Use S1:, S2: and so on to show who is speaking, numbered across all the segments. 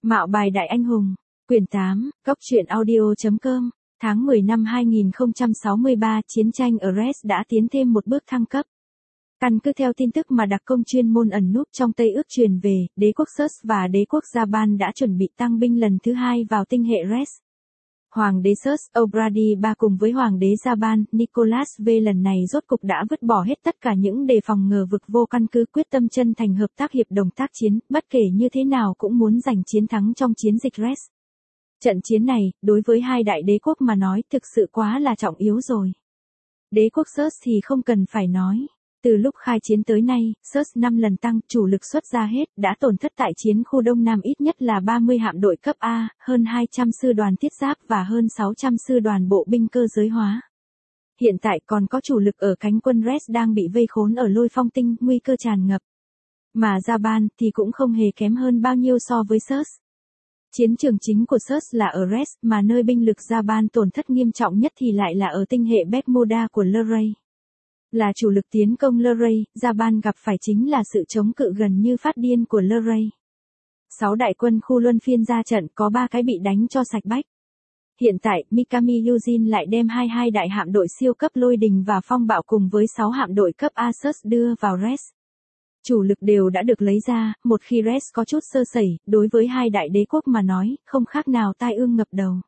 S1: Mạo bài đại anh hùng, quyển 8, góc truyện audio.com, tháng 10 năm 2063, chiến tranh ở Res đã tiến thêm một bước thăng cấp. Căn cứ theo tin tức mà đặc công chuyên môn ẩn núp trong Tây ước truyền về, đế quốc Surs và đế quốc Jaban đã chuẩn bị tăng binh lần thứ hai vào tinh hệ Res. Hoàng đế Surs, O'Brady III cùng với Hoàng đế Jaban, Nicholas V lần này rốt cục đã vứt bỏ hết tất cả những đề phòng ngờ vực vô căn cứ, quyết tâm chân thành hợp tác hiệp đồng tác chiến, bất kể như thế nào cũng muốn giành chiến thắng trong chiến dịch Res. Trận chiến này, đối với hai đại đế quốc mà nói thực sự quá là trọng yếu rồi. Đế quốc Surs thì không cần phải nói. Từ lúc khai chiến tới nay, Surs 5 lần tăng, chủ lực xuất ra hết, đã tổn thất tại chiến khu Đông Nam ít nhất là 30 hạm đội cấp A, hơn 200 sư đoàn thiết giáp và hơn 600 sư đoàn bộ binh cơ giới hóa. Hiện tại còn có chủ lực ở cánh quân Res đang bị vây khốn ở Lôi Phong Tinh, nguy cơ tràn ngập. Mà Jaban thì cũng không hề kém hơn bao nhiêu so với Surs. Chiến trường chính của Surs là ở Res, mà nơi binh lực Jaban tổn thất nghiêm trọng nhất thì lại là ở tinh hệ Bermuda của Luray. Là chủ lực tiến công Luray, Jaban gặp phải chính là sự chống cự gần như phát điên của Luray. 6 đại quân khu luân phiên ra trận, có 3 cái bị đánh cho sạch bách. Hiện tại, Mikami Yujin lại đem 22 đại hạm đội siêu cấp Lôi Đình và Phong Bạo cùng với 6 hạm đội cấp Asus đưa vào Res. Chủ lực đều đã được lấy ra, một khi Res có chút sơ sẩy, đối với hai đại đế quốc mà nói, không khác nào tai ương ngập đầu.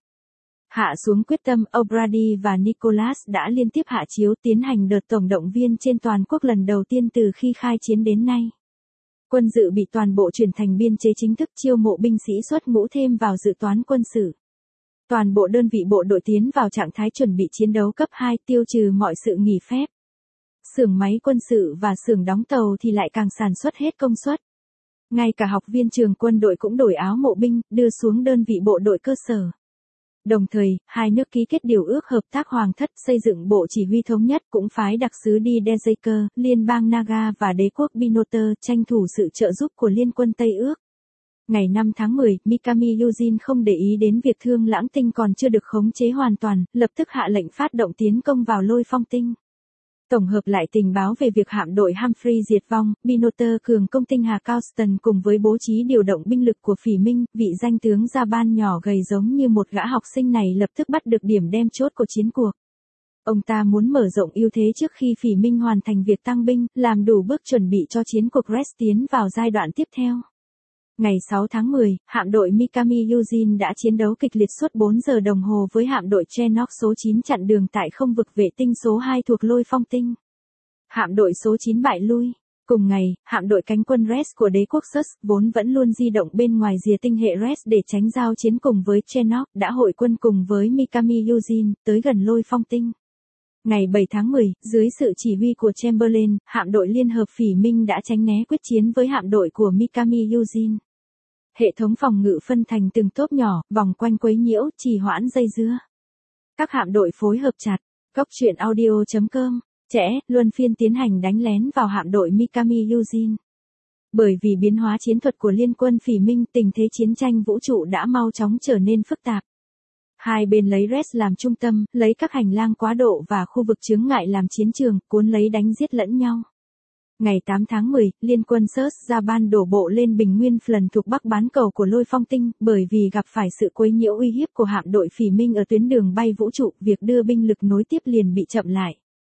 S1: Hạ xuống quyết tâm, O'Brady và Nicholas đã liên tiếp hạ chiếu tiến hành đợt tổng động viên trên toàn quốc lần đầu tiên từ khi khai chiến đến nay. Quân dự bị toàn bộ chuyển thành biên chế chính thức, chiêu mộ binh sĩ xuất ngũ thêm vào dự toán quân sự. Toàn bộ đơn vị bộ đội tiến vào trạng thái chuẩn bị chiến đấu cấp 2, tiêu trừ mọi sự nghỉ phép. Xưởng máy quân sự và xưởng đóng tàu thì lại càng sản xuất hết công suất. Ngay cả học viên trường quân đội cũng đổi áo mộ binh, đưa xuống đơn vị bộ đội cơ sở. Đồng thời, hai nước ký kết điều ước hợp tác hoàng thất, xây dựng bộ chỉ huy thống nhất, cũng phái đặc sứ đi Dejaker, liên bang Naga và đế quốc Binoter, tranh thủ sự trợ giúp của liên quân Tây ước. Ngày 5 tháng 10, Mikami Yujin không để ý đến việc Thương Lãng Tinh còn chưa được khống chế hoàn toàn, lập tức hạ lệnh phát động tiến công vào Lôi Phong Tinh. Tổng hợp lại tình báo về việc hạm đội Humphrey diệt vong, Binoter cường công tinh hà Causton cùng với bố trí điều động binh lực của Phỉ Minh, vị danh tướng Jaban nhỏ gầy giống như một gã học sinh này lập tức bắt được điểm then chốt của chiến cuộc. Ông ta muốn mở rộng ưu thế trước khi Phỉ Minh hoàn thành việc tăng binh, làm đủ bước chuẩn bị cho chiến cuộc Res tiến vào giai đoạn tiếp theo. Ngày 6 tháng 10, hạm đội Mikami Yujin đã chiến đấu kịch liệt suốt 4 giờ đồng hồ với hạm đội Chenock số 9 chặn đường tại không vực vệ tinh số 2 thuộc Lôi Phong Tinh. Hạm đội số 9 bại lui. Cùng ngày, hạm đội cánh quân Res của đế quốc Surs, vốn vẫn luôn di động bên ngoài rìa tinh hệ Res để tránh giao chiến cùng với Chenock, đã hội quân cùng với Mikami Yujin, tới gần Lôi Phong Tinh. Ngày 7 tháng 10, dưới sự chỉ huy của Chamberlain, hạm đội Liên hợp Phỉ Minh đã tránh né quyết chiến với hạm đội của Mikami Yujin. Hệ thống phòng ngự phân thành từng tốp nhỏ, vòng quanh quấy nhiễu, trì hoãn dây dưa. Các hạm đội phối hợp chặt. Góc truyện audio.com, luân phiên tiến hành đánh lén vào hạm đội Mikami Yujin. Bởi vì biến hóa chiến thuật của liên quân Phỉ Minh, tình thế chiến tranh vũ trụ đã mau chóng trở nên phức tạp. Hai bên lấy Res làm trung tâm, lấy các hành lang quá độ và khu vực chướng ngại làm chiến trường, cuốn lấy đánh giết lẫn nhau. Ngày 8 tháng 10, liên quân Surs Jaban đổ bộ lên bình nguyên Phlần thuộc bắc bán cầu của Lôi Phong Tinh, bởi vì gặp phải sự quấy nhiễu uy hiếp của hạm đội Phỉ Minh ở tuyến đường bay vũ trụ, việc đưa binh lực nối tiếp liền bị chậm lại.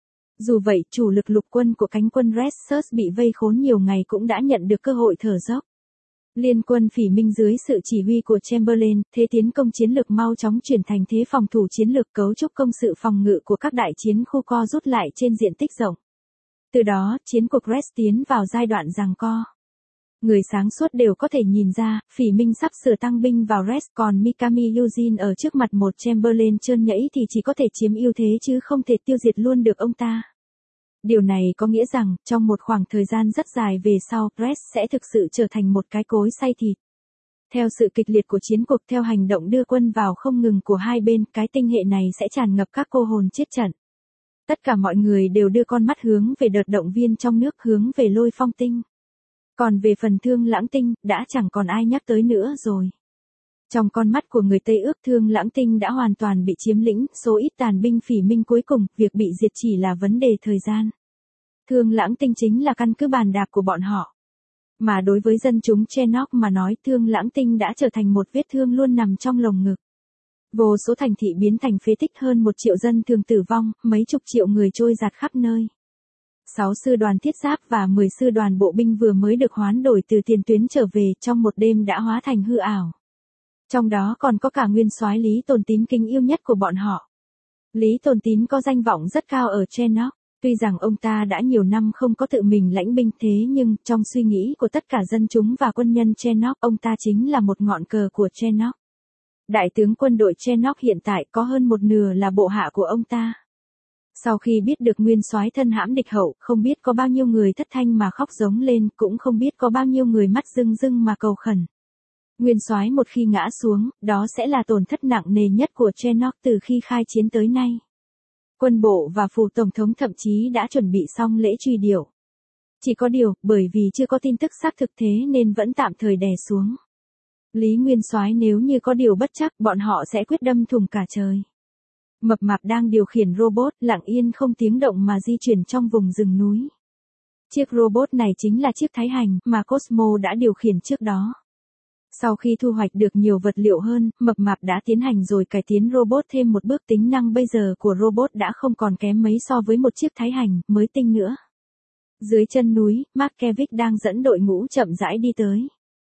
S1: Dù vậy, chủ lực lục quân của cánh quân Res Surs bị vây khốn nhiều ngày cũng đã nhận được cơ hội thở dốc. Liên quân Phỉ Minh dưới sự chỉ huy của Chamberlain, thế tiến công chiến lược mau chóng chuyển thành thế phòng thủ chiến lược, cấu trúc công sự phòng ngự của các đại chiến khu co rút lại trên diện tích rộng. Từ đó, chiến cuộc Res tiến vào giai đoạn giằng co. Người sáng suốt đều có thể nhìn ra, Phỉ Minh sắp sửa tăng binh vào Res, còn Mikami Yujin ở trước mặt một Chamberlain trơn nhẫy thì chỉ có thể chiếm ưu thế chứ không thể tiêu diệt luôn được ông ta. Điều này có nghĩa rằng, trong một khoảng thời gian rất dài về sau, Res sẽ thực sự trở thành một cái cối xay thịt. Theo sự kịch liệt của chiến cuộc, theo hành động đưa quân vào không ngừng của hai bên, cái tinh hệ này sẽ tràn ngập các cô hồn chết trận. Tất cả mọi người đều đưa con mắt hướng về đợt động viên trong nước, hướng về Lôi Phong Tinh. Còn về phần Thương Lãng Tinh, đã chẳng còn ai nhắc tới nữa rồi. Trong con mắt của người Tây ước, Thương Lãng Tinh đã hoàn toàn bị chiếm lĩnh, số ít tàn binh Phỉ Minh cuối cùng, việc bị diệt chỉ là vấn đề thời gian. Thương Lãng Tinh chính là căn cứ bàn đạp của bọn họ. Mà đối với dân chúng Chernobyl mà nói, Thương Lãng Tinh đã trở thành một vết thương luôn nằm trong lồng ngực. Vô số thành thị biến thành phế tích, hơn 1 triệu dân thường tử vong, mấy chục triệu người trôi giạt khắp nơi. 6 sư đoàn thiết giáp và 10 sư đoàn bộ binh vừa mới được hoán đổi từ tiền tuyến trở về, trong một đêm đã hóa thành hư ảo. Trong đó còn có cả nguyên soái Lý Tồn Tín kính yêu nhất của bọn họ. Lý Tồn Tín có danh vọng rất cao ở Chernobyl. Tuy rằng ông ta đã nhiều năm không có tự mình lãnh binh, thế nhưng trong suy nghĩ của tất cả dân chúng và quân nhân Chernobyl, ông ta chính là một ngọn cờ của Chernobyl. Đại tướng quân đội Chernobyl hiện tại có hơn một nửa là bộ hạ của ông ta. Sau khi biết được nguyên soái thân hãm địch hậu, không biết có bao nhiêu người thất thanh mà khóc giống lên, cũng không biết có bao nhiêu người mắt rưng rưng mà cầu khẩn. Nguyên soái một khi ngã xuống, đó sẽ là tổn thất nặng nề nhất của Chernobyl từ khi khai chiến tới nay. Quân bộ và phủ tổng thống thậm chí đã chuẩn bị xong lễ truy điệu. Chỉ có điều, bởi vì chưa có tin tức xác thực thế nên vẫn tạm thời đè xuống. Lý Nguyên soái nếu như có điều bất chắc, bọn họ sẽ quyết đâm thủng cả trời. Mập mạp đang điều khiển robot, lặng yên không tiếng động mà di chuyển trong vùng rừng núi. Chiếc robot này chính là chiếc Thái Hành mà Cosmo đã điều khiển trước đó. Sau khi thu hoạch được nhiều vật liệu hơn, mập mạp đã tiến hành rồi cải tiến robot thêm một bước, tính năng bây giờ của robot đã không còn kém mấy so với một chiếc Thái Hành mới tinh nữa. Dưới chân núi, Markevich đang dẫn đội ngũ chậm rãi đi tới.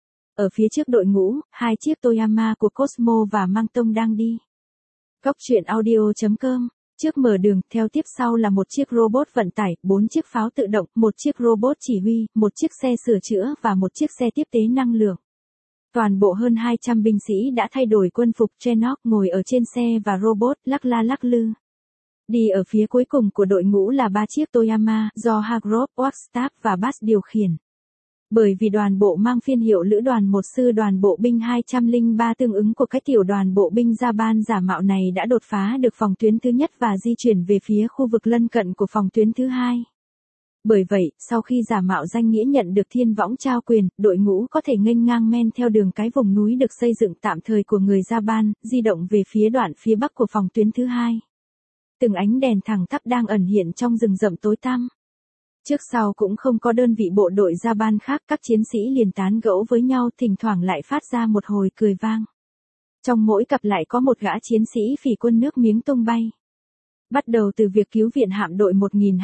S1: Ở phía trước đội ngũ, 2 chiếc Toyama của Cosmo và Mang Tông đang đi. Cóc truyện audio.com. Trước mở đường, theo tiếp sau là một chiếc robot vận tải, 4 chiếc pháo tự động, một chiếc robot chỉ huy, một chiếc xe sửa chữa và một chiếc xe tiếp tế năng lượng. Toàn bộ hơn 200 binh sĩ đã thay đổi quân phục Chernobyl, ngồi ở trên xe và robot lắc la lắc lư. Đi ở phía cuối cùng của đội ngũ là 3 chiếc Toyama do Hargrove, Wagstaff và Bass điều khiển. Bởi vì đoàn bộ mang phiên hiệu lữ đoàn 1 sư đoàn bộ binh 203 tương ứng của cái tiểu đoàn bộ binh Japan giả mạo này đã đột phá được phòng tuyến thứ nhất và di chuyển về phía khu vực lân cận của phòng tuyến thứ hai. Bởi vậy, sau khi giả mạo danh nghĩa nhận được thiên võng trao quyền, đội ngũ có thể nghênh ngang men theo đường cái vùng núi được xây dựng tạm thời của người Japan, di động về phía đoạn phía bắc của phòng tuyến thứ hai. Từng ánh đèn thẳng tắp đang ẩn hiện trong rừng rậm tối tăm. Trước sau cũng không có đơn vị bộ đội Japan khác, các chiến sĩ liền tán gẫu với nhau, thỉnh thoảng lại phát ra một hồi cười vang. Trong mỗi cặp lại có một gã chiến sĩ phỉ quân nước miếng tung bay. Bắt đầu từ việc cứu viện hạm đội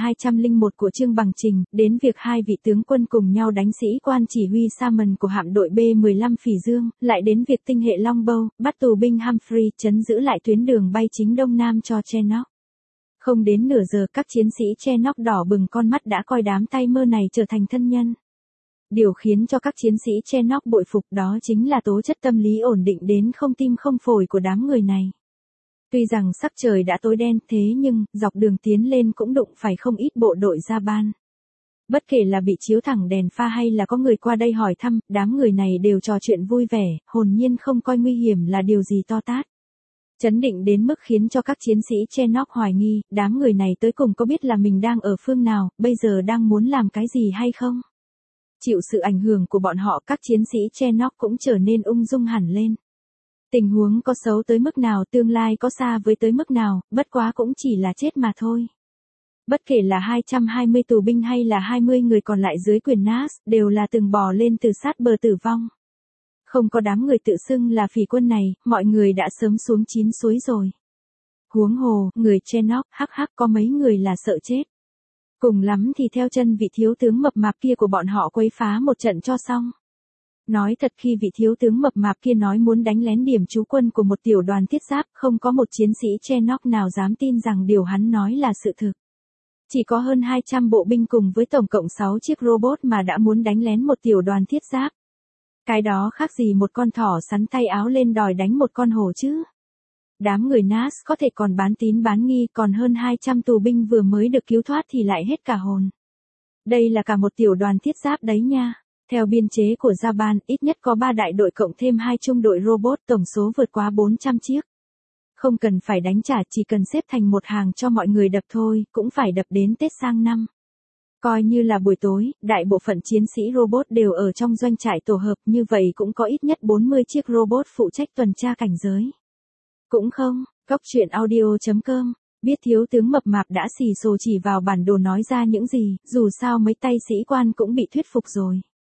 S1: 1201 của Trương Bằng Trình, đến việc 2 vị tướng quân cùng nhau đánh sĩ quan chỉ huy Salmon của hạm đội B-15 Phỉ Dương, lại đến việc tinh hệ Longbow, bắt tù binh Humphrey, trấn giữ lại tuyến đường bay chính Đông Nam cho Chernobyl. Không đến nửa giờ, các chiến sĩ Chernobyl đỏ bừng con mắt đã coi đám tay mơ này trở thành thân nhân. Điều khiến cho các chiến sĩ Chernobyl bội phục đó chính là tố chất tâm lý ổn định đến không tim không phổi của đám người này. Tuy rằng sắc trời đã tối đen, thế nhưng, dọc đường tiến lên cũng đụng phải không ít bộ đội Japan. Bất kể là bị chiếu thẳng đèn pha hay là có người qua đây hỏi thăm, đám người này đều trò chuyện vui vẻ, hồn nhiên không coi nguy hiểm là điều gì to tát. Chấn định đến mức khiến cho các chiến sĩ Chernobyl hoài nghi, đám người này tới cùng có biết là mình đang ở phương nào, bây giờ đang muốn làm cái gì hay không? Chịu sự ảnh hưởng của bọn họ, các chiến sĩ Chernobyl cũng trở nên ung dung hẳn lên. Tình huống có xấu tới mức nào, tương lai có xa với tới mức nào, bất quá cũng chỉ là chết mà thôi. Bất kể là 220 tù binh hay là 20 người còn lại dưới quyền Nas, đều là từng bò lên từ sát bờ tử vong. Không có đám người tự xưng là phỉ quân này, mọi người đã sớm xuống chín suối rồi. Huống hồ, người Chernobyl, hắc có mấy người là sợ chết. Cùng lắm thì theo chân vị thiếu tướng mập mạp kia của bọn họ quấy phá một trận cho xong. Nói thật, khi vị thiếu tướng mập mạp kia nói muốn đánh lén điểm trú quân của một tiểu đoàn thiết giáp, không có một chiến sĩ Chernobyl nào dám tin rằng điều hắn nói là sự thực. Chỉ có hơn 200 bộ binh cùng với tổng cộng 6 chiếc robot mà đã muốn đánh lén một tiểu đoàn thiết giáp. Cái đó khác gì một con thỏ sắn tay áo lên đòi đánh một con hổ chứ. Đám người Nas có thể còn bán tín bán nghi, còn hơn 200 tù binh vừa mới được cứu thoát thì lại hết cả hồn. Đây là cả một tiểu đoàn thiết giáp đấy nha. Theo biên chế của Japan, ít nhất có 3 đại đội cộng thêm 2 trung đội robot, tổng số vượt quá 400 chiếc. Không cần phải đánh trả, chỉ cần xếp thành một hàng cho mọi người đập thôi, cũng phải đập đến Tết sang năm. Coi như là buổi tối, đại bộ phận chiến sĩ robot đều ở trong doanh trại tổ hợp, như vậy cũng có ít nhất 40 chiếc robot phụ trách tuần tra cảnh giới. Cũng không, cóc truyện audio.com, biết thiếu tướng mập mạp đã xì xồ chỉ vào bản đồ nói ra những gì, dù sao mấy tay sĩ quan cũng bị thuyết phục rồi.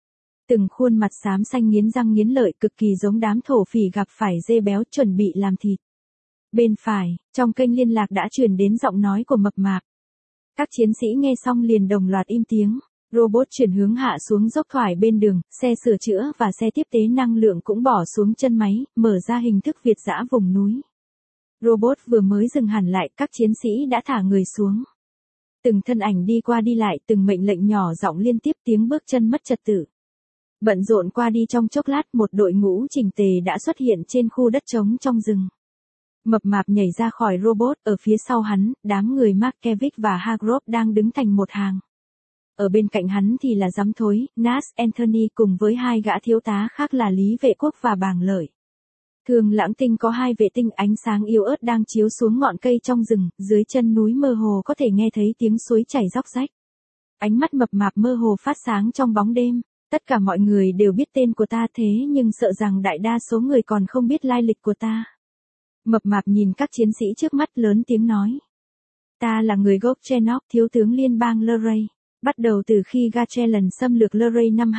S1: Từng khuôn mặt xám xanh nghiến răng nghiến lợi cực kỳ giống đám thổ phỉ gặp phải dê béo chuẩn bị làm thịt. Bên phải, trong kênh liên lạc đã truyền đến giọng nói của Mập Mạp. Các chiến sĩ nghe xong liền đồng loạt im tiếng. Robot chuyển hướng hạ xuống dốc thoải bên đường, xe sửa chữa và xe tiếp tế năng lượng cũng bỏ xuống chân máy, mở ra hình thức Việt dã vùng núi. Robot vừa mới dừng hẳn lại, các chiến sĩ đã thả người xuống. Từng thân ảnh đi qua đi lại, từng mệnh lệnh nhỏ giọng liên tiếp, tiếng bước chân mất trật tự. Bận rộn qua đi trong chốc lát, một đội ngũ chỉnh tề đã xuất hiện trên khu đất trống trong rừng. Mập Mạp nhảy ra khỏi robot, ở phía sau hắn, đám người Markevich và Hargrove đang đứng thành một hàng. Ở bên cạnh hắn thì là giám thối, Nash Anthony cùng với hai gã thiếu tá khác là Lý Vệ Quốc và Bàng Lợi. Thường Lãng Tinh có hai vệ tinh ánh sáng yếu ớt đang chiếu xuống ngọn cây trong rừng, dưới chân núi mơ hồ có thể nghe thấy tiếng suối chảy róc rách. Ánh mắt Mập Mạp mơ hồ phát sáng trong bóng đêm. Tất cả mọi người đều biết tên của ta thế nhưng sợ rằng đại đa số người còn không biết lai lịch của ta. Mập Mạp nhìn các chiến sĩ trước mắt lớn tiếng nói. Ta là người gốc Chenok, thiếu tướng liên bang Luray. Bắt đầu từ khi Gatchelan xâm lược Luray năm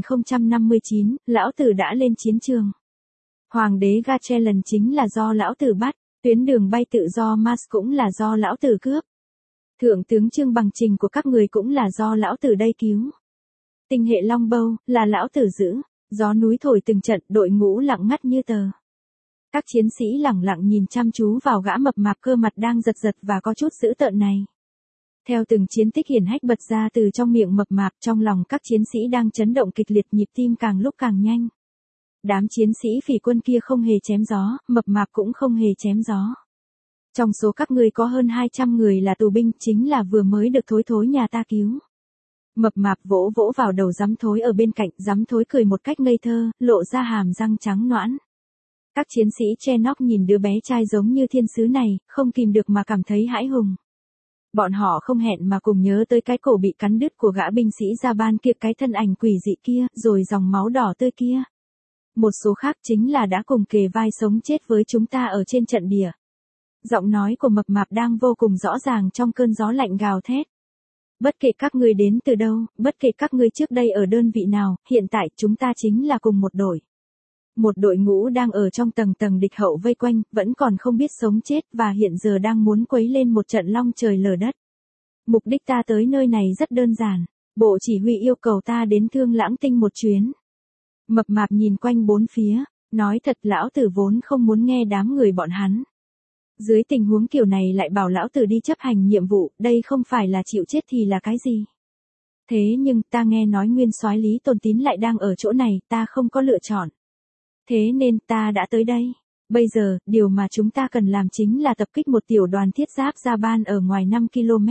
S1: 2059, lão tử đã lên chiến trường. Hoàng đế Gatchelan chính là do lão tử bắt, tuyến đường bay tự do Mars cũng là do lão tử cướp. Thượng tướng Trương Bằng Trình của các người cũng là do lão tử đây cứu. Tinh hệ Longbow là lão tử giữ, gió núi thổi từng trận, đội ngũ lặng ngắt như tờ. Các chiến sĩ lẳng lặng nhìn chăm chú vào gã Mập Mạp cơ mặt đang giật giật và có chút dữ tợn này. Theo từng chiến tích hiển hách bật ra từ trong miệng Mập Mạp, trong lòng các chiến sĩ đang chấn động kịch liệt, nhịp tim càng lúc càng nhanh. Đám chiến sĩ phỉ quân kia không hề chém gió, Mập Mạp cũng không hề chém gió. Trong số các ngươi có hơn 200 người là tù binh, chính là vừa mới được thối thối nhà ta cứu. Mập Mạp vỗ vỗ vào đầu giám thối ở bên cạnh, giám thối cười một cách ngây thơ, lộ ra hàm răng trắng nõn. Các chiến sĩ Chenok nhìn đứa bé trai giống như thiên sứ này, không kìm được mà cảm thấy hãi hùng. Bọn họ không hẹn mà cùng nhớ tới cái cổ bị cắn đứt của gã binh sĩ Jaban kia, cái thân ảnh quỷ dị kia, rồi dòng máu đỏ tươi kia. Một số khác chính là đã cùng kề vai sống chết với chúng ta ở trên trận địa. Giọng nói của Mập Mạp đang vô cùng rõ ràng trong cơn gió lạnh gào thét. Bất kể các ngươi đến từ đâu, bất kể các ngươi trước đây ở đơn vị nào, hiện tại chúng ta chính là cùng một đội. Một đội ngũ đang ở trong tầng tầng địch hậu vây quanh, vẫn còn không biết sống chết và hiện giờ đang muốn quấy lên một trận long trời lở đất. Mục đích ta tới nơi này rất đơn giản, bộ chỉ huy yêu cầu ta đến Thương Lãng Tinh một chuyến. Mập Mạp nhìn quanh bốn phía, nói thật lão tử vốn không muốn nghe đám người bọn hắn. Dưới tình huống kiểu này lại bảo lão tử đi chấp hành nhiệm vụ, đây không phải là chịu chết thì là cái gì. Thế nhưng ta nghe nói nguyên soái Lý Tồn Tín lại đang ở chỗ này, ta không có lựa chọn. Thế nên ta đã tới đây. Bây giờ, điều mà chúng ta cần làm chính là tập kích một tiểu đoàn thiết giáp Jaban ở ngoài 5 km.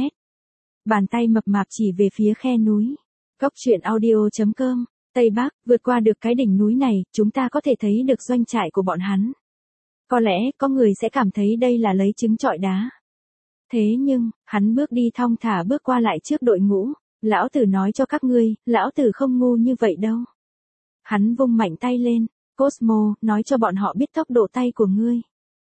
S1: Bàn tay Mập Mạp chỉ về phía khe núi. Góc truyện audio.com, Tây Bắc, vượt qua được cái đỉnh núi này, chúng ta có thể thấy được doanh trại của bọn hắn. Có lẽ, có người sẽ cảm thấy đây là lấy trứng trọi đá. Thế nhưng, hắn bước đi thong thả bước qua lại trước đội ngũ. Lão tử nói cho các ngươi, lão tử không ngu như vậy đâu. Hắn vung mạnh tay lên. Cosmo, nói cho bọn họ biết tốc độ tay của ngươi.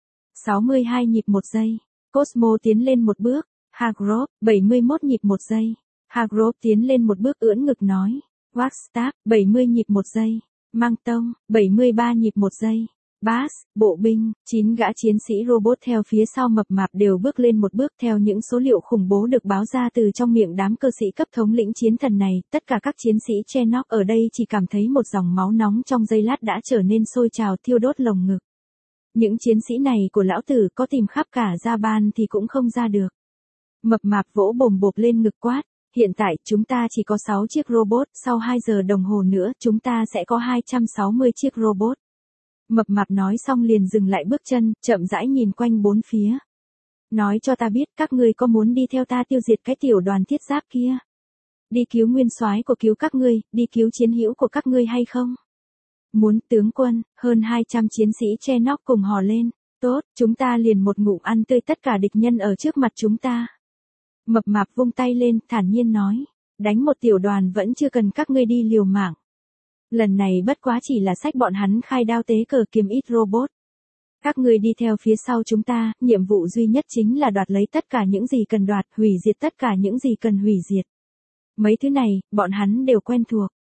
S1: 62 nhịp một giây. Cosmo tiến lên một bước. Hargrove, 71 nhịp một giây. Hargrove tiến lên một bước ưỡn ngực nói. Wagstaff, 70 nhịp một giây. Mang Tông, 73 nhịp một giây. Bass, bộ binh, 9 gã chiến sĩ robot theo phía sau Mập Mạp đều bước lên một bước theo những số liệu khủng bố được báo ra từ trong miệng đám cơ sĩ cấp thống lĩnh chiến thần này. Tất cả các chiến sĩ Chenok ở đây chỉ cảm thấy một dòng máu nóng trong giây lát đã trở nên sôi trào thiêu đốt lồng ngực. Những chiến sĩ này của lão tử có tìm khắp cả Jaban thì cũng không ra được. Mập Mạp vỗ bồm bộp lên ngực quát. Hiện tại chúng ta chỉ có 6 chiếc robot, sau 2 giờ đồng hồ nữa chúng ta sẽ có 260 chiếc robot. Mập Mạp nói xong liền dừng lại bước chân, chậm rãi nhìn quanh bốn phía. Nói cho ta biết các ngươi có muốn đi theo ta tiêu diệt cái tiểu đoàn thiết giáp kia. Đi cứu nguyên soái của cứu các ngươi, đi cứu chiến hữu của các ngươi hay không? Muốn tướng quân, hơn 200 chiến sĩ Chenok cùng hò lên. Tốt, chúng ta liền một ngụm ăn tươi tất cả địch nhân ở trước mặt chúng ta. Mập Mạp vung tay lên, thản nhiên nói. Đánh một tiểu đoàn vẫn chưa cần các ngươi đi liều mạng. Lần này bất quá chỉ là xách bọn hắn khai đao tế cờ kiếm ít robot. Các ngươi đi theo phía sau chúng ta, nhiệm vụ duy nhất chính là đoạt lấy tất cả những gì cần đoạt, hủy diệt tất cả những gì cần hủy diệt. Mấy thứ này, bọn hắn đều quen thuộc.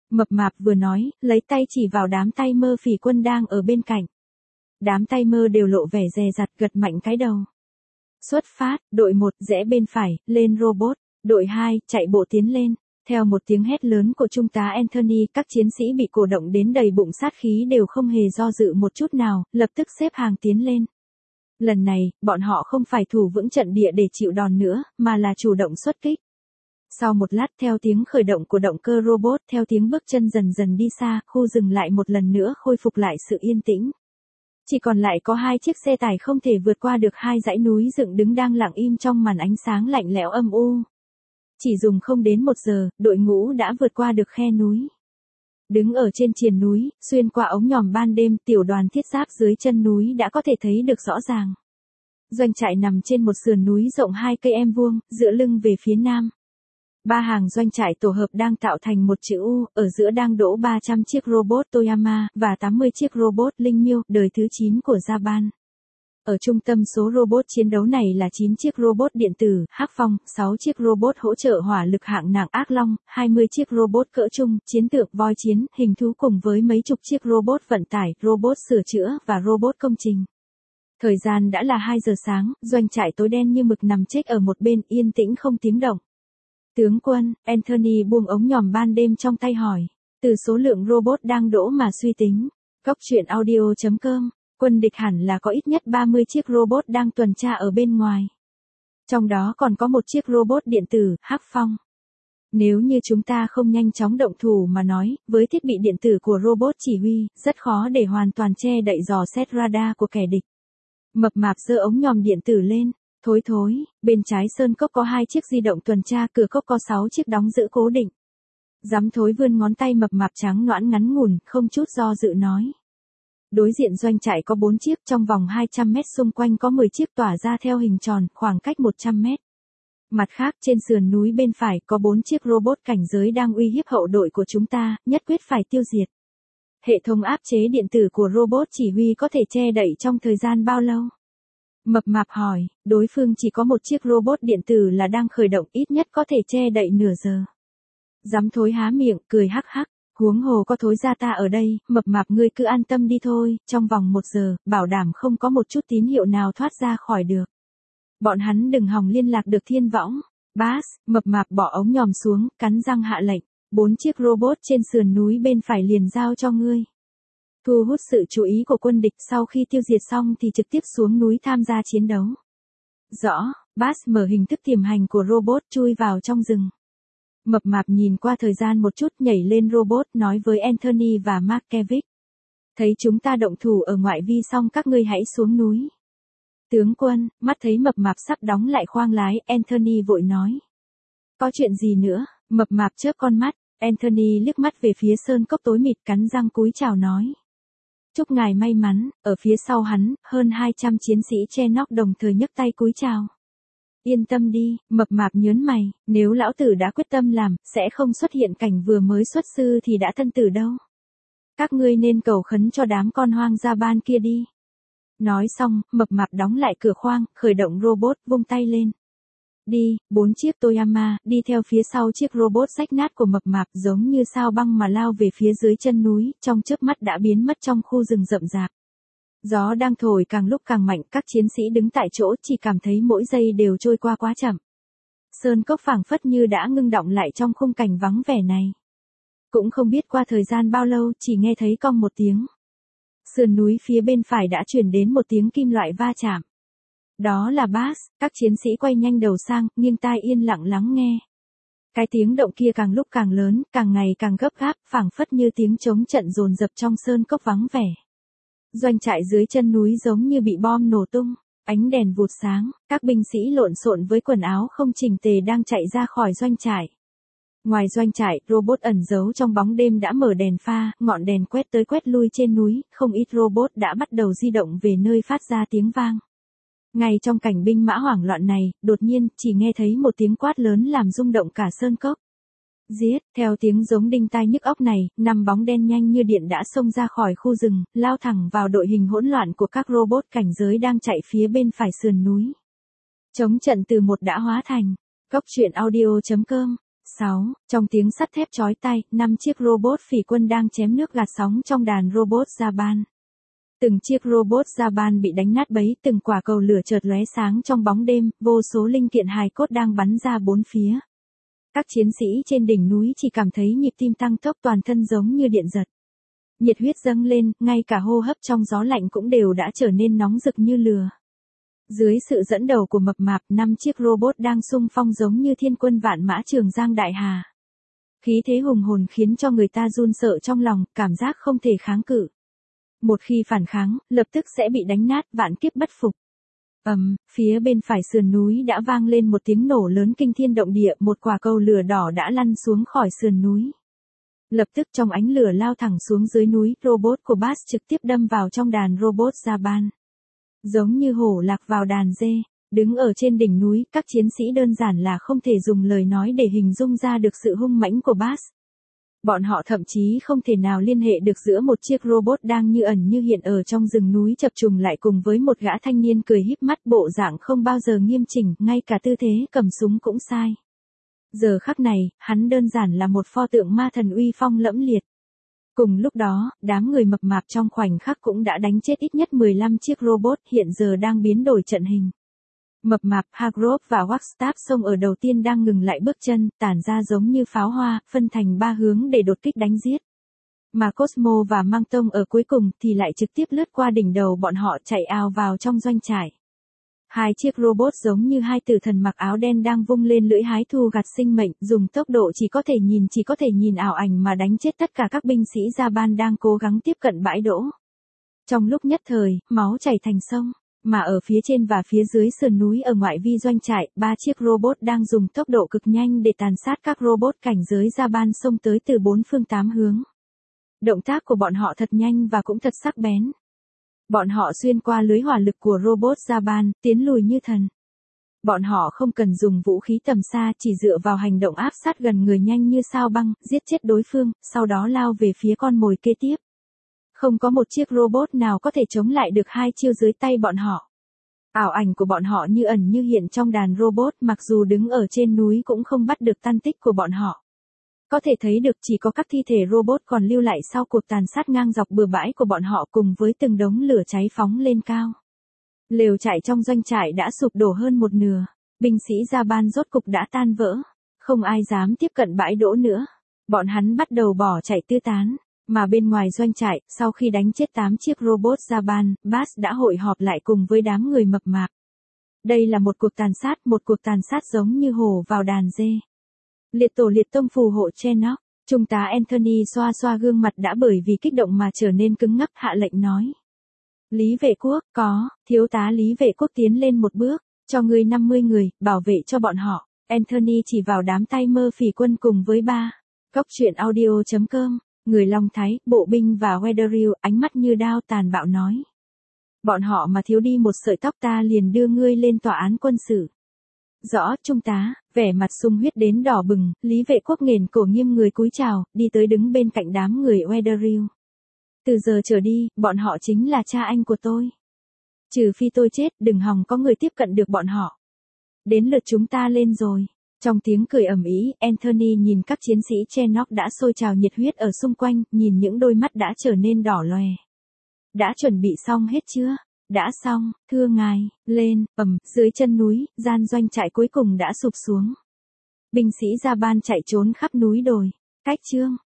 S1: Mập mạp vừa nói, lấy tay chỉ vào đám tay mơ phỉ quân đang ở bên cạnh. Đám tay mơ đều lộ vẻ dè dặt gật mạnh cái đầu. Xuất phát, đội 1 rẽ bên phải, lên robot, đội 2 chạy bộ tiến lên. Theo một tiếng hét lớn của trung tá Anthony, các chiến sĩ bị cổ động đến đầy bụng sát khí đều không hề do dự một chút nào, lập tức xếp hàng tiến lên. Lần này, bọn họ không phải thủ vững trận địa để chịu đòn nữa, mà là chủ động xuất kích. Sau một lát theo tiếng khởi động của động cơ robot, theo tiếng bước chân dần dần đi xa, khu rừng lại một lần nữa khôi phục lại sự yên tĩnh. Chỉ còn lại có 2 chiếc xe tải không thể vượt qua được 2 dãy núi dựng đứng đang lặng im trong màn ánh sáng lạnh lẽo âm u. Chỉ dùng không đến 1 giờ, đội ngũ đã vượt qua được khe núi. Đứng ở trên triền núi, xuyên qua ống nhòm ban đêm, tiểu đoàn thiết giáp dưới chân núi đã có thể thấy được rõ ràng. Doanh trại nằm trên một sườn núi rộng 2 cây vuông, dựa lưng về phía nam. 3 hàng doanh trại tổ hợp đang tạo thành một chữ U, ở giữa đang đỗ 300 chiếc robot Toyama, và 80 chiếc robot Linh Miêu, đời thứ 9 của Japan. Ở trung tâm số robot chiến đấu này là 9 chiếc robot điện tử, Hắc Phong, 6 chiếc robot hỗ trợ hỏa lực hạng nặng Ác Long, 20 chiếc robot cỡ trung, chiến tượng voi chiến, hình thú cùng với mấy chục chiếc robot vận tải, robot sửa chữa, và robot công trình. Thời gian đã là 2 giờ sáng, doanh trại tối đen như mực nằm chết ở một bên, yên tĩnh không tiếng động. Tướng quân, Anthony buông ống nhòm ban đêm trong tay hỏi. Từ số lượng robot đang đỗ mà suy tính. Cóc truyện audio.com, quân địch hẳn là có ít nhất 30 chiếc robot đang tuần tra ở bên ngoài. Trong đó còn có một chiếc robot điện tử, Hắc Phong. Nếu như chúng ta không nhanh chóng động thủ mà nói, với thiết bị điện tử của robot chỉ huy, rất khó để hoàn toàn che đậy dò xét radar của kẻ địch. Mập mạp giơ ống nhòm điện tử lên. Thối, bên trái sơn cốc có 2 chiếc di động tuần tra, cửa cốc có 6 chiếc đóng giữ cố định. Dám thối vươn ngón tay mập mạp trắng nõn ngắn ngủn, không chút do dự nói. Đối diện doanh trại có 4 chiếc, trong vòng 200 mét xung quanh có 10 chiếc tỏa ra theo hình tròn, khoảng cách 100 mét. Mặt khác, trên sườn núi bên phải có 4 chiếc robot cảnh giới đang uy hiếp hậu đội của chúng ta, nhất quyết phải tiêu diệt. Hệ thống áp chế điện tử của robot chỉ huy có thể che đậy trong thời gian bao lâu? Mập mạp hỏi, đối phương chỉ có một chiếc robot điện tử là đang khởi động, ít nhất có thể che đậy nửa giờ. Dám thối há miệng, cười hắc hắc, huống hồ có thối ra ta ở đây, mập mạp ngươi cứ an tâm đi thôi, trong vòng 1 giờ, bảo đảm không có một chút tín hiệu nào thoát ra khỏi được. Bọn hắn đừng hòng liên lạc được thiên võng. Bass, mập mạp bỏ ống nhòm xuống, cắn răng hạ lệnh, 4 chiếc robot trên sườn núi bên phải liền giao cho ngươi. Thu hút sự chú ý của quân địch, sau khi tiêu diệt xong thì trực tiếp xuống núi tham gia chiến đấu. Rõ, Bass mở hình thức tiềm hành của robot chui vào trong rừng. Mập mạp nhìn qua thời gian một chút, nhảy lên robot nói với Anthony và Markevich. Thấy chúng ta động thủ ở ngoại vi xong các ngươi hãy xuống núi. Tướng quân, mắt thấy mập mạp sắp đóng lại khoang lái, Anthony vội nói. Có chuyện gì nữa? Mập mạp chớp con mắt, Anthony liếc mắt về phía sơn cốc tối mịt, cắn răng cúi chào nói. Chúc ngài may mắn, ở phía sau hắn, hơn 200 chiến sĩ che nóc đồng thời nhấc tay cúi chào. Yên tâm đi, mập mạp nhớn mày, nếu lão tử đã quyết tâm làm, sẽ không xuất hiện cảnh vừa mới xuất sư thì đã thân tử đâu. Các ngươi nên cầu khấn cho đám con hoang gia ban kia đi. Nói xong, mập mạp đóng lại cửa khoang, khởi động robot, vung tay lên. Đi, 4 chiếc Toyama, đi theo phía sau chiếc robot rách nát của mập mạp, giống như sao băng mà lao về phía dưới chân núi, trong chớp mắt đã biến mất trong khu rừng rậm rạp. Gió đang thổi càng lúc càng mạnh, các chiến sĩ đứng tại chỗ chỉ cảm thấy mỗi giây đều trôi qua quá chậm. Sơn cốc phảng phất như đã ngưng đọng lại trong khung cảnh vắng vẻ này. Cũng không biết qua thời gian bao lâu, chỉ nghe thấy cong một tiếng. Sườn núi phía bên phải đã truyền đến một tiếng kim loại va chạm. Đó là Bass, các chiến sĩ quay nhanh đầu sang, nghiêng tai yên lặng lắng nghe. Cái tiếng động kia càng lúc càng lớn, càng ngày càng gấp gáp, phảng phất như tiếng chống trận dồn dập trong sơn cốc vắng vẻ. Doanh trại dưới chân núi giống như bị bom nổ tung, ánh đèn vụt sáng, các binh sĩ lộn xộn với quần áo không chỉnh tề đang chạy ra khỏi doanh trại. Ngoài doanh trại, robot ẩn giấu trong bóng đêm đã mở đèn pha, ngọn đèn quét tới quét lui trên núi, không ít robot đã bắt đầu di động về nơi phát ra tiếng vang. Ngay trong cảnh binh mã hoảng loạn này, đột nhiên, chỉ nghe thấy một tiếng quát lớn làm rung động cả sơn cốc. Giết, theo tiếng giống đinh tai nhức óc này, 5 bóng đen nhanh như điện đã xông ra khỏi khu rừng, lao thẳng vào đội hình hỗn loạn của các robot cảnh giới đang chạy phía bên phải sườn núi. Chống trận từ một đã hóa thành. Cóc truyện audio.com 6. Trong tiếng sắt thép chói tai, 5 chiếc robot phỉ quân đang chém nước gạt sóng trong đàn robot Japan. Từng chiếc robot Japan bị đánh nát bấy, từng quả cầu lửa chợt lóe sáng trong bóng đêm, vô số linh kiện hài cốt đang bắn ra bốn phía. Các chiến sĩ trên đỉnh núi chỉ cảm thấy nhịp tim tăng tốc, toàn thân giống như điện giật. Nhiệt huyết dâng lên, ngay cả hô hấp trong gió lạnh cũng đều đã trở nên nóng rực như lửa. Dưới sự dẫn đầu của mập mạp, 5 chiếc robot đang xung phong giống như thiên quân vạn mã Trường Giang đại hà. Khí thế hùng hồn khiến cho người ta run sợ trong lòng, cảm giác không thể kháng cự. Một khi phản kháng, lập tức sẽ bị đánh nát, vạn kiếp bất phục. Phía bên phải sườn núi đã vang lên một tiếng nổ lớn kinh thiên động địa, một quả cầu lửa đỏ đã lăn xuống khỏi sườn núi. Lập tức trong ánh lửa lao thẳng xuống dưới núi, robot của Bass trực tiếp đâm vào trong đàn robot Japan. Giống như hổ lạc vào đàn dê, đứng ở trên đỉnh núi, các chiến sĩ đơn giản là không thể dùng lời nói để hình dung ra được sự hung mãnh của Bass. Bọn họ thậm chí không thể nào liên hệ được giữa một chiếc robot đang như ẩn như hiện ở trong rừng núi chập trùng lại cùng với một gã thanh niên cười híp mắt, bộ dạng không bao giờ nghiêm chỉnh, ngay cả tư thế cầm súng cũng sai. Giờ khắc này, hắn đơn giản là một pho tượng ma thần uy phong lẫm liệt. Cùng lúc đó, đám người mập mạp trong khoảnh khắc cũng đã đánh chết ít nhất 15 chiếc robot, hiện giờ đang biến đổi trận hình. Mập mạp, Hargrove và Waxstaff xông ở đầu tiên đang ngừng lại bước chân, tản ra giống như pháo hoa, phân thành 3 hướng để đột kích đánh giết. Mà Cosmo và Mang Tông ở cuối cùng thì lại trực tiếp lướt qua đỉnh đầu bọn họ, chạy ào vào trong doanh trại. Hai chiếc robot giống như hai tử thần mặc áo đen đang vung lên lưỡi hái thu gặt sinh mệnh, dùng tốc độ chỉ có thể nhìn ảo ảnh mà đánh chết tất cả các binh sĩ Japan đang cố gắng tiếp cận bãi đỗ. Trong lúc nhất thời, máu chảy thành sông. Mà ở phía trên và phía dưới sườn núi ở ngoại vi doanh trại, 3 chiếc robot đang dùng tốc độ cực nhanh để tàn sát các robot cảnh giới Japan xông tới từ 4 phương 8 hướng. Động tác của bọn họ thật nhanh và cũng thật sắc bén. Bọn họ xuyên qua lưới hỏa lực của robot Japan, tiến lùi như thần. Bọn họ không cần dùng vũ khí tầm xa, chỉ dựa vào hành động áp sát gần người nhanh như sao băng, giết chết đối phương, sau đó lao về phía con mồi kế tiếp. Không có một chiếc robot nào có thể chống lại được hai chiêu dưới tay bọn họ. Ảo ảnh của bọn họ như ẩn như hiện trong đàn robot, mặc dù đứng ở trên núi cũng không bắt được tàn tích của bọn họ. Có thể thấy được chỉ có các thi thể robot còn lưu lại sau cuộc tàn sát ngang dọc bừa bãi của bọn họ cùng với từng đống lửa cháy phóng lên cao. Lều trại trong doanh trại đã sụp đổ hơn một nửa, binh sĩ Japan rốt cục đã tan vỡ, không ai dám tiếp cận bãi đỗ nữa. Bọn hắn bắt đầu bỏ chạy tứ tán. Mà bên ngoài doanh trại, sau khi đánh chết 8 chiếc robot Japan, Bass đã hội họp lại cùng với đám người mập mạp. Đây là một cuộc tàn sát giống như hổ vào đàn dê. Liệt tổ liệt tông phù hộ Chenock, Trung tá Anthony xoa xoa gương mặt đã bởi vì kích động mà trở nên cứng ngắc, hạ lệnh nói. Lý vệ quốc, thiếu tá Lý vệ quốc tiến lên một bước, cho ngươi 50 người, bảo vệ cho bọn họ. Anthony chỉ vào đám tay mơ phỉ quân cùng với ba. Góc truyện audio.com. Người Long Thái, bộ binh và Weatherill, ánh mắt như đao tàn bạo nói. Bọn họ mà thiếu đi một sợi tóc ta liền đưa ngươi lên tòa án quân sự. Rõ, trung tá, vẻ mặt sung huyết đến đỏ bừng, Lý vệ quốc nghển cổ nghiêm người cúi chào, đi tới đứng bên cạnh đám người Weatherill. Từ giờ trở đi, bọn họ chính là cha anh của tôi. Trừ phi tôi chết, đừng hòng có người tiếp cận được bọn họ. Đến lượt chúng ta lên rồi. Trong tiếng cười ầm ĩ, Anthony nhìn các chiến sĩ Chenock đã sôi trào nhiệt huyết ở xung quanh, nhìn những đôi mắt đã trở nên đỏ loè. Đã chuẩn bị xong hết chưa? Đã xong, thưa ngài, lên, dưới chân núi, gian doanh trại cuối cùng đã sụp xuống. Binh sĩ Japan chạy trốn khắp núi đồi. Cách chương